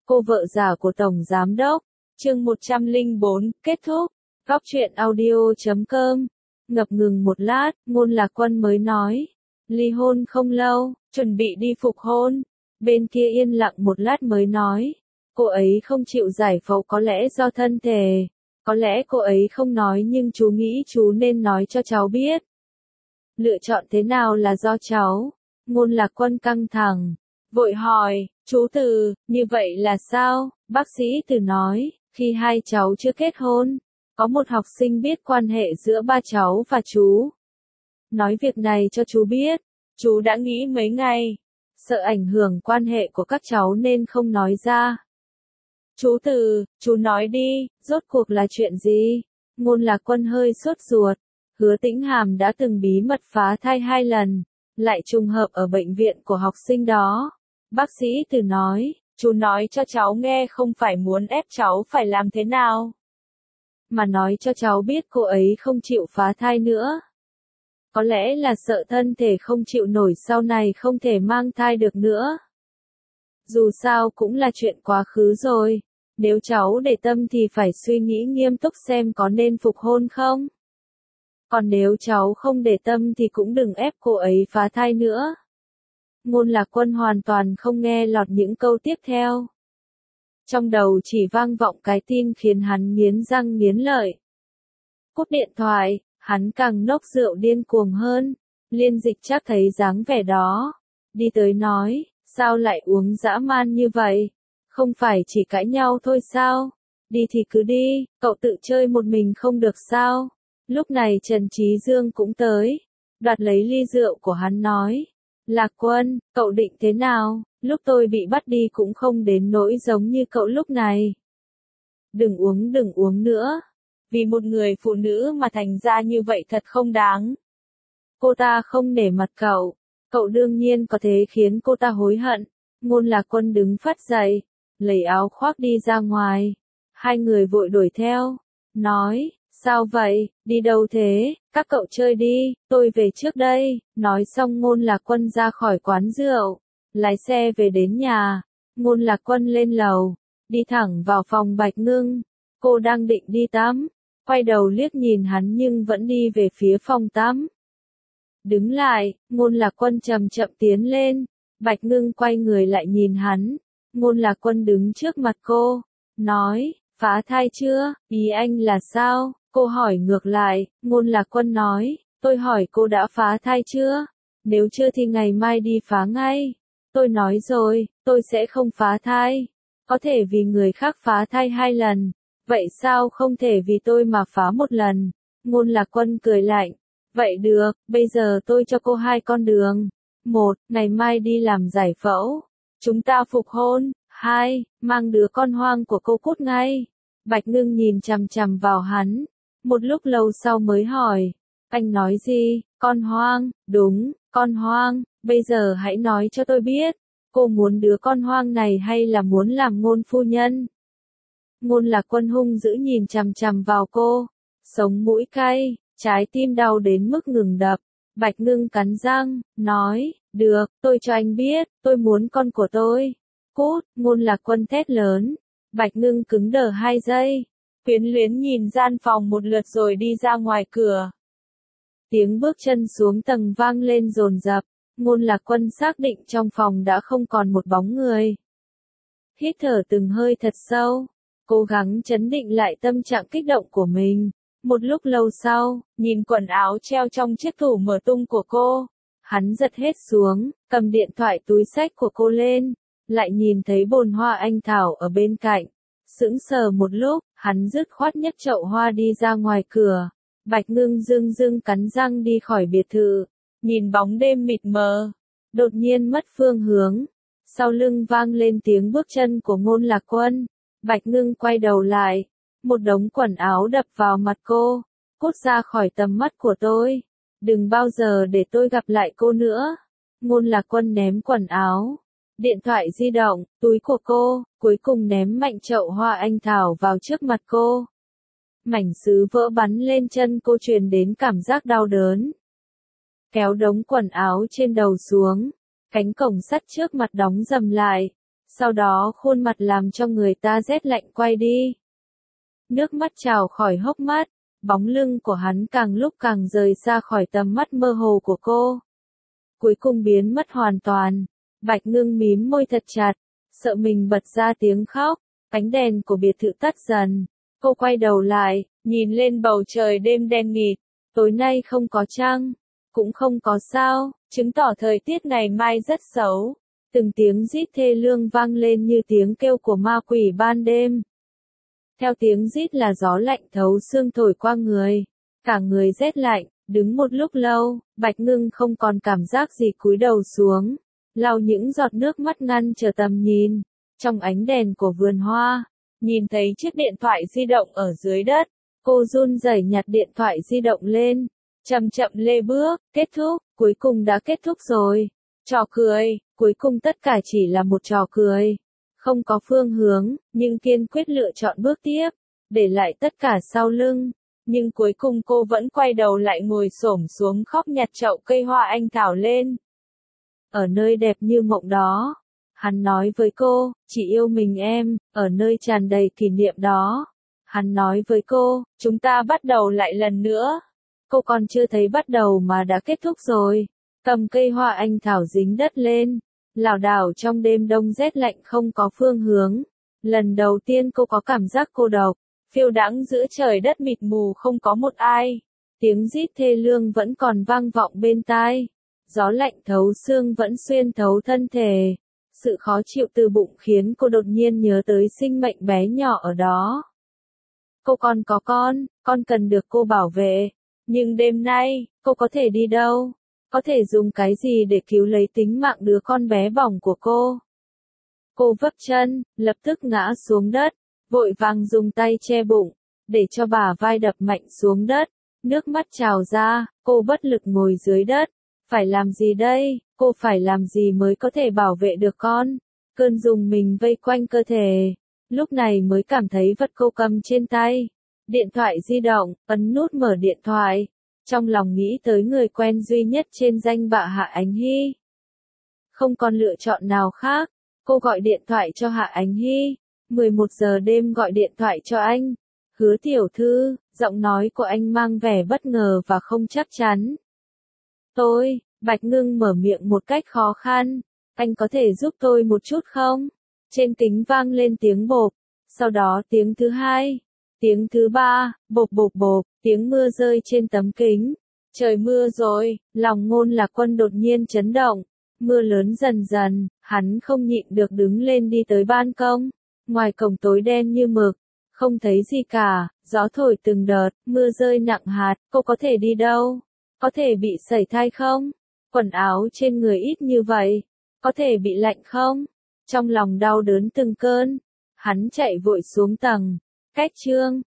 Cô vợ già của Tổng Giám Đốc. Chương 104, kết thúc. Góc truyện audio.com. Ngập ngừng một lát, Ngôn Lạc Quân mới nói. Ly hôn không lâu, chuẩn bị đi phục hôn. Bên kia yên lặng một lát mới nói. Cô ấy không chịu giải phẫu có lẽ do thân thể. Có lẽ cô ấy không nói nhưng chú nghĩ chú nên nói cho cháu biết. Lựa chọn thế nào là do cháu. Ngôn Lạc Quân căng thẳng. Vội hỏi, chú Từ, như vậy là sao? Bác sĩ Từ nói, khi hai cháu chưa kết hôn, có một học sinh biết quan hệ giữa ba cháu và chú. Nói việc này cho chú biết, chú đã nghĩ mấy ngày, sợ ảnh hưởng quan hệ của các cháu nên không nói ra. Chú Từ, chú nói đi, rốt cuộc là chuyện gì? Ngôn Lạc Quân hơi sốt ruột, Hứa Tĩnh Hàm đã từng bí mật phá thai 2 lần, lại trùng hợp ở bệnh viện của học sinh đó. Bác sĩ Từ nói, chú nói cho cháu nghe không phải muốn ép cháu phải làm thế nào, mà nói cho cháu biết cô ấy không chịu phá thai nữa. Có lẽ là sợ thân thể không chịu nổi sau này không thể mang thai được nữa. Dù sao cũng là chuyện quá khứ rồi, nếu cháu để tâm thì phải suy nghĩ nghiêm túc xem có nên phục hôn không. Còn nếu cháu không để tâm thì cũng đừng ép cô ấy phá thai nữa. Ngôn Lạc Quân hoàn toàn không nghe lọt những câu tiếp theo. Trong đầu chỉ vang vọng cái tin khiến hắn nghiến răng nghiến lợi. Cúp điện thoại, hắn càng nốc rượu điên cuồng hơn. Liên Dịch chắc thấy dáng vẻ đó. Đi tới nói, sao lại uống dã man như vậy? Không phải chỉ cãi nhau thôi sao? Đi thì cứ đi, cậu tự chơi một mình không được sao? Lúc này Trần Trí Dương cũng tới. Đoạt lấy ly rượu của hắn nói. Lạc Quân, cậu định thế nào? Lúc tôi bị bắt đi cũng không đến nỗi giống như cậu lúc này. Đừng uống nữa. Vì một người phụ nữ mà thành ra như vậy thật không đáng. Cô ta không nể mặt cậu. Cậu đương nhiên có thể khiến cô ta hối hận. Ngôn Lạc Quân đứng phắt dậy, lấy áo khoác đi ra ngoài. Hai người vội đuổi theo. Nói, sao vậy, đi đâu thế, các cậu chơi đi, tôi về trước đây. Nói xong Ngôn Lạc Quân ra khỏi quán rượu, lái xe về đến nhà. Ngôn Lạc Quân lên lầu, đi thẳng vào phòng Bạch Ngưng. Cô đang định đi tắm, quay đầu liếc nhìn hắn nhưng vẫn đi về phía phòng tắm. Đứng lại, Ngôn Lạc Quân chậm chậm tiến lên. Bạch Ngưng quay người lại nhìn hắn. Ngôn Lạc Quân đứng trước mặt cô, nói, phá thai chưa, ý anh là sao? Cô hỏi ngược lại. Ngôn Lạc Quân nói, tôi hỏi cô đã phá thai chưa? Nếu chưa thì ngày mai đi phá ngay. Tôi nói rồi, tôi sẽ không phá thai. Có thể vì người khác phá thai 2 lần. Vậy sao không thể vì tôi mà phá 1 lần? Ngôn Lạc Quân cười lạnh. Vậy được, bây giờ tôi cho cô 2 con đường. 1, ngày mai đi làm giải phẫu. Chúng ta phục hôn. 2, mang đứa con hoang của cô cút ngay. Bạch Ngưng nhìn chằm chằm vào hắn. Một lúc lâu sau mới hỏi. Anh nói gì? Con hoang? Đúng, con hoang. Bây giờ hãy nói cho tôi biết. Cô muốn đứa con hoang này hay là muốn làm Ngôn phu nhân? Ngôn Lạc Quân hung dữ nhìn chằm chằm vào cô. Sống mũi cay, trái tim đau đến mức ngừng đập. Bạch Ngưng cắn răng, nói, được, tôi cho anh biết, tôi muốn con của tôi. Cút, Ngôn Lạc Quân thét lớn. Bạch Ngưng cứng đờ 2 giây. Quyến luyến nhìn gian phòng một lượt rồi đi ra ngoài cửa. Tiếng bước chân xuống tầng vang lên dồn dập. Ngôn Lạc Quân xác định trong phòng đã không còn một bóng người. Hít thở từng hơi thật sâu, cố gắng trấn định lại tâm trạng kích động của mình. Một lúc lâu sau, nhìn quần áo treo trong chiếc tủ mở tung của cô, hắn giật hết xuống, cầm điện thoại túi xách của cô lên, lại nhìn thấy bồn hoa anh thảo ở bên cạnh. Sững sờ một lúc, hắn dứt khoát nhấc chậu hoa đi ra ngoài cửa. Bạch Ngưng dưng dưng cắn răng đi khỏi biệt thự, nhìn bóng đêm mịt mờ, đột nhiên mất phương hướng. Sau lưng vang lên tiếng bước chân của Ngôn Lạc Quân. Bạch Ngưng quay đầu lại, một đống quần áo đập vào mặt cô. Cút ra khỏi tầm mắt của tôi, đừng bao giờ để tôi gặp lại cô nữa. Ngôn Lạc Quân ném quần áo, điện thoại di động, túi của cô, cuối cùng ném mạnh chậu hoa anh thảo vào trước mặt cô. Mảnh sứ vỡ bắn lên chân cô, truyền đến cảm giác đau đớn. Kéo đống quần áo trên đầu xuống, cánh cổng sắt trước mặt đóng rầm lại. Sau đó khuôn mặt làm cho người ta rét lạnh quay đi. Nước mắt trào khỏi hốc mắt, bóng lưng của hắn càng lúc càng rời xa khỏi tầm mắt mơ hồ của cô. Cuối cùng biến mất hoàn toàn. Bạch Ngưng mím môi thật chặt, sợ mình bật ra tiếng khóc. Ánh đèn của biệt thự tắt dần. Cô quay đầu lại, nhìn lên bầu trời đêm đen nghịt. Tối nay không có trăng, cũng không có sao, chứng tỏ thời tiết ngày mai rất xấu. Từng tiếng rít thê lương vang lên như tiếng kêu của ma quỷ ban đêm. Theo tiếng rít là gió lạnh thấu xương thổi qua người. Cả người rét lạnh, đứng một lúc lâu, Bạch Ngưng không còn cảm giác gì, cúi đầu xuống, lau những giọt nước mắt ngăn trở tầm nhìn. Trong ánh đèn của vườn hoa, nhìn thấy chiếc điện thoại di động ở dưới đất. Cô run rẩy nhặt điện thoại di động lên, chậm chậm lê bước, kết thúc, cuối cùng đã kết thúc rồi. Trò cười, cuối cùng tất cả chỉ là một trò cười. Không có phương hướng, nhưng kiên quyết lựa chọn bước tiếp, để lại tất cả sau lưng. Nhưng cuối cùng cô vẫn quay đầu lại ngồi xổm xuống khóc nhặt chậu cây hoa anh thảo lên. Ở nơi đẹp như mộng đó, hắn nói với cô, chỉ yêu mình em, ở nơi tràn đầy kỷ niệm đó. Hắn nói với cô, chúng ta bắt đầu lại lần nữa. Cô còn chưa thấy bắt đầu mà đã kết thúc rồi. Cầm cây hoa anh thảo dính đất lên, lảo đảo trong đêm đông rét lạnh không có phương hướng. Lần đầu tiên cô có cảm giác cô độc, phiêu đãng giữa trời đất mịt mù không có một ai. Tiếng rít thê lương vẫn còn vang vọng bên tai. Gió lạnh thấu xương vẫn xuyên thấu thân thể. Sự khó chịu từ bụng khiến cô đột nhiên nhớ tới sinh mệnh bé nhỏ ở đó. Cô còn có con cần được cô bảo vệ. Nhưng đêm nay, cô có thể đi đâu? Có thể dùng cái gì để cứu lấy tính mạng đứa con bé bỏng của cô? Cô vấp chân, lập tức ngã xuống đất, vội vàng dùng tay che bụng, để cho bả vai đập mạnh xuống đất. Nước mắt trào ra, cô bất lực ngồi dưới đất. Phải làm gì đây? Cô phải làm gì mới có thể bảo vệ được con? Cơn rùng mình vây quanh cơ thể. Lúc này mới cảm thấy vật cô cầm trên tay. Điện thoại di động, ấn nút mở điện thoại. Trong lòng nghĩ tới người quen duy nhất trên danh bạ Hạ Ánh Hy. Không còn lựa chọn nào khác. Cô gọi điện thoại cho Hạ Ánh Hy. 11 giờ đêm gọi điện thoại cho anh. Hứa tiểu thư, giọng nói của anh mang vẻ bất ngờ và không chắc chắn. Bạch Ngưng mở miệng một cách khó khăn. Anh có thể giúp tôi một chút không? Trên kính vang lên tiếng bộp. Sau đó tiếng thứ hai. Tiếng thứ ba, bộp bộp bộp, tiếng mưa rơi trên tấm kính. Trời mưa rồi, lòng Ngôn Lạc Quân đột nhiên chấn động. Mưa lớn dần dần, hắn không nhịn được đứng lên đi tới ban công. Ngoài cổng tối đen như mực, không thấy gì cả, gió thổi từng đợt, mưa rơi nặng hạt, cô có thể đi đâu? Có thể bị sẩy thai không? Quần áo trên người ít như vậy, có thể bị lạnh không? Trong lòng đau đớn từng cơn, hắn chạy vội xuống tầng. Cách chương